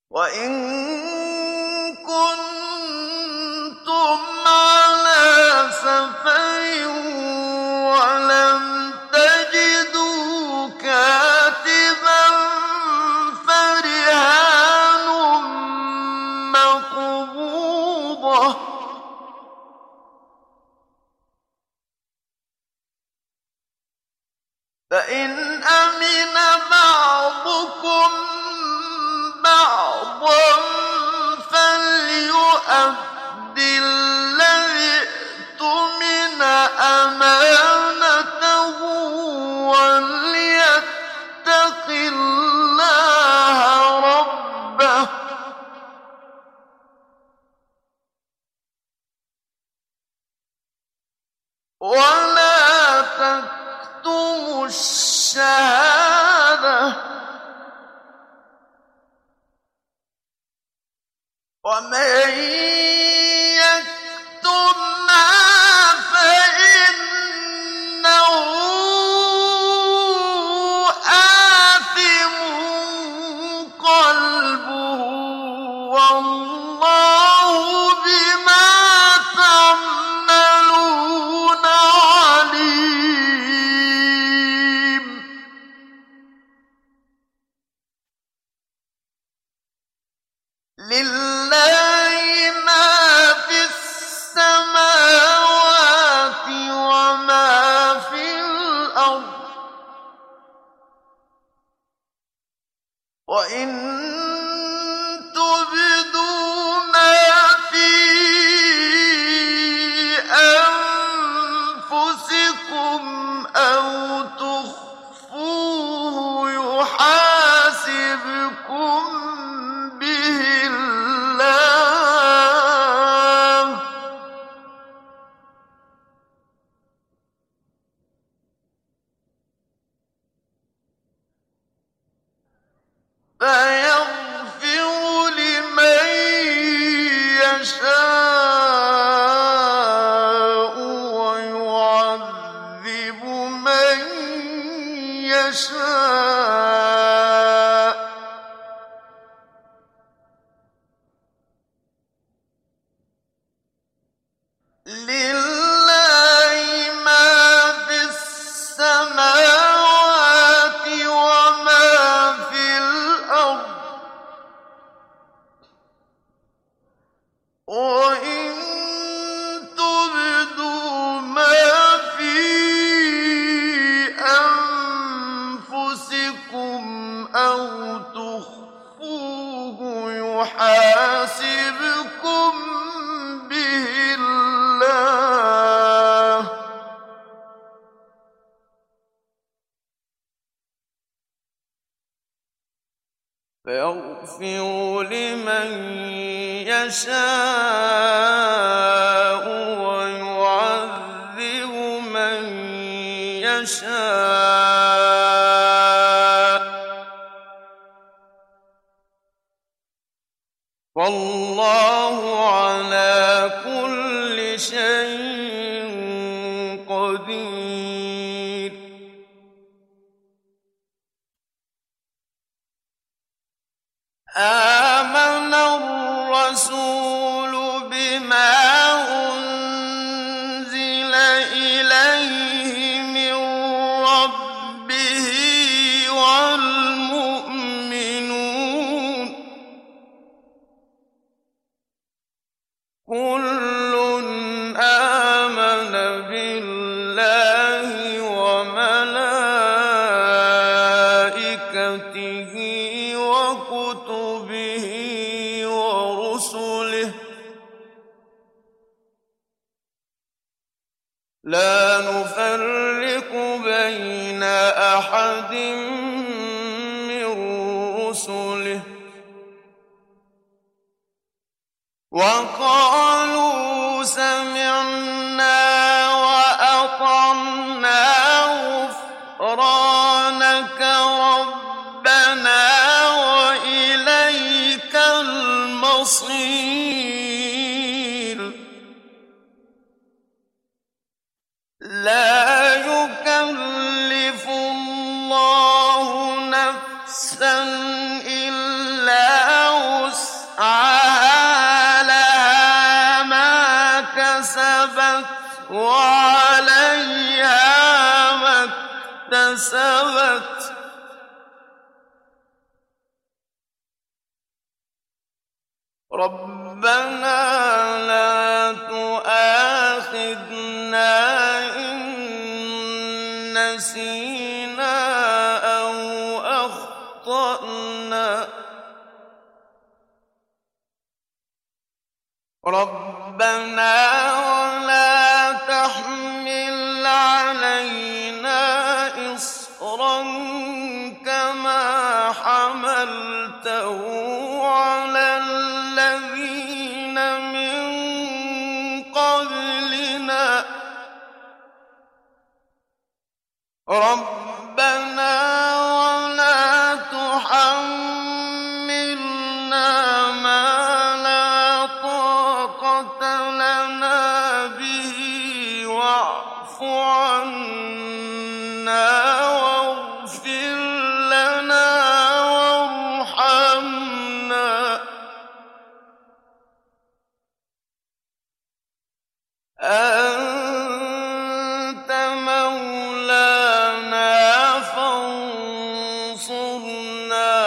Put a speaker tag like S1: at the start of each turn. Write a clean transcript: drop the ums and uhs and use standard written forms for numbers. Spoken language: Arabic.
S1: وَإِن كُنتُمْ عَلَىٰ سَفَرٍ وَلَمْ تَجِدُوا كَاتِبًا فَرِهَانٌ مَّقْبُوضَةٌ ۖ فَإِنْ أَمِنَ بَعْضُكُم بَعْضًا فَلْيُؤَدِّ الَّذِي اؤْتُمِنَ أَمَانَتَهُ وَلْيَتَّقِ اللَّهَ رَبَّهُ ۗ وَلَا تَكْتُمُوا الشَّهَادَةَ ۚ وَمَن يَكْتُمْهَا فَإِنَّهُ آثِمٌ قَلْبُهُ ۗ وَاللَّهُ بِمَا تَعْمَلُونَ عَلِيمٌ. لِلَّهِ مَا فِي السَّمَاوَاتِ وَمَا فِي الْأَرْضِ ۚ وَإِن تُبْدُوا مَا فِي أَنفُسِكُمْ أَوْ تُخْفُوهُ يُحَاسِبْكُم بِهِ اللَّهُ ۖ فَيَغْفِرُ لِمَن يَشَاءُ وَيُعَذِّبُ مَن يَشَاءُ ۗ لِلَّهِ مَا فِي السَّمَاوَاتِ وَمَا فِي الْأَرْضِ ۚ وَإِن تُبْدُوا مَا فِي أَنفُسِكُمْ أَوْ تُخْفُوهُ يُحَاسِبْكُم بِهِ اللَّهُ ۖ فَيَغْفِرُ لِمَن يَشَاءُ وَيُعَذِّبُ مَن يَشَاءُ ۗ وَاللَّهُ عَلَىٰ كُلِّ شَيْءٍ قَدِيرٌ. آمَنَ الرَّسُولُ بِمَا أُنزِلَ إِلَيْهِ مِن رَّبِّهِ وَالْمُؤْمِنُونَ ۖ كُلٌّ آمَنَ بِاللَّهِ وَمَلَائِكَتِهِ وَكُتُبِهِ وَرُسُلِهِ لَا نُفَرِّقُ بَيْنَ أَحَدٍ مِّن رُّسُلِهِ ۚ وَقَالُوا سَمِعْنَا وَأَطَعْنَا غُفْرَانَكَ رَبَّنَا وَإِلَيْكَ الْمَصِيرُ. لَا يُكَلِّفُ اللَّهُ نَفْسًا إِلَّا يسعها لها ما كسبت وعليها ما اكتسبت ربنا لا تؤاخذنا إن نسينا أو أخطأنا ربنا ولا تحمل علينا إصرا كما حملته على الذين من قبلنا ربنا ولا تحملنا ما لا طاقة لنا به واعف عنا واغفر لنا وارحمنا أنت مولانا فانصرنا